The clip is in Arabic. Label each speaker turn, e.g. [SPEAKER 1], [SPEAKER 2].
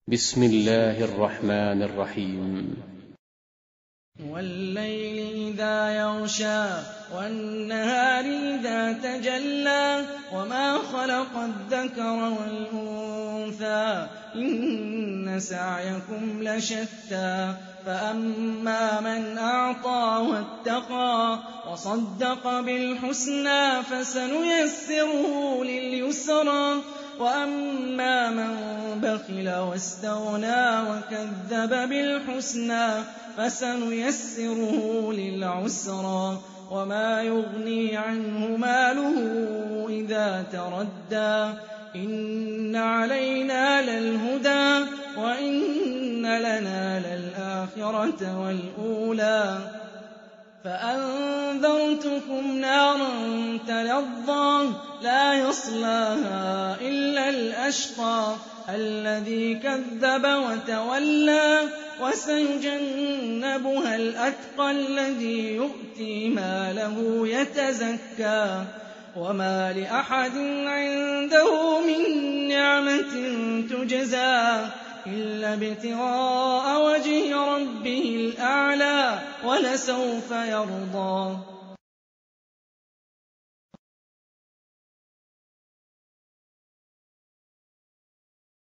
[SPEAKER 1] بسم الله الرحمن الرحيم.
[SPEAKER 2] والليل إذا يغشى والنهار إذا تجلى وما خلق الذكر والأنثى إن سعيكم لشتى فأما من أعطى واتقى وصدق بالحسنى فسنيسره لليسرى وأما من بخل واستغنى وكذب بالحسنى فسنيسره للعسرى وما يغني عنه ماله إذا تردى إن علينا للهدى وإن لنا للآخرة والأولى فأنذرتكم نارا تلظى لا يصلاها إلا الأشقى الذي كذب وتولى وسيجنبها الأتقى الذي يؤتي ماله يتزكى وما لأحد عنده من نعمة تجزى إلا ابتغاء وجه ربه الأعلى ولسوف يرضى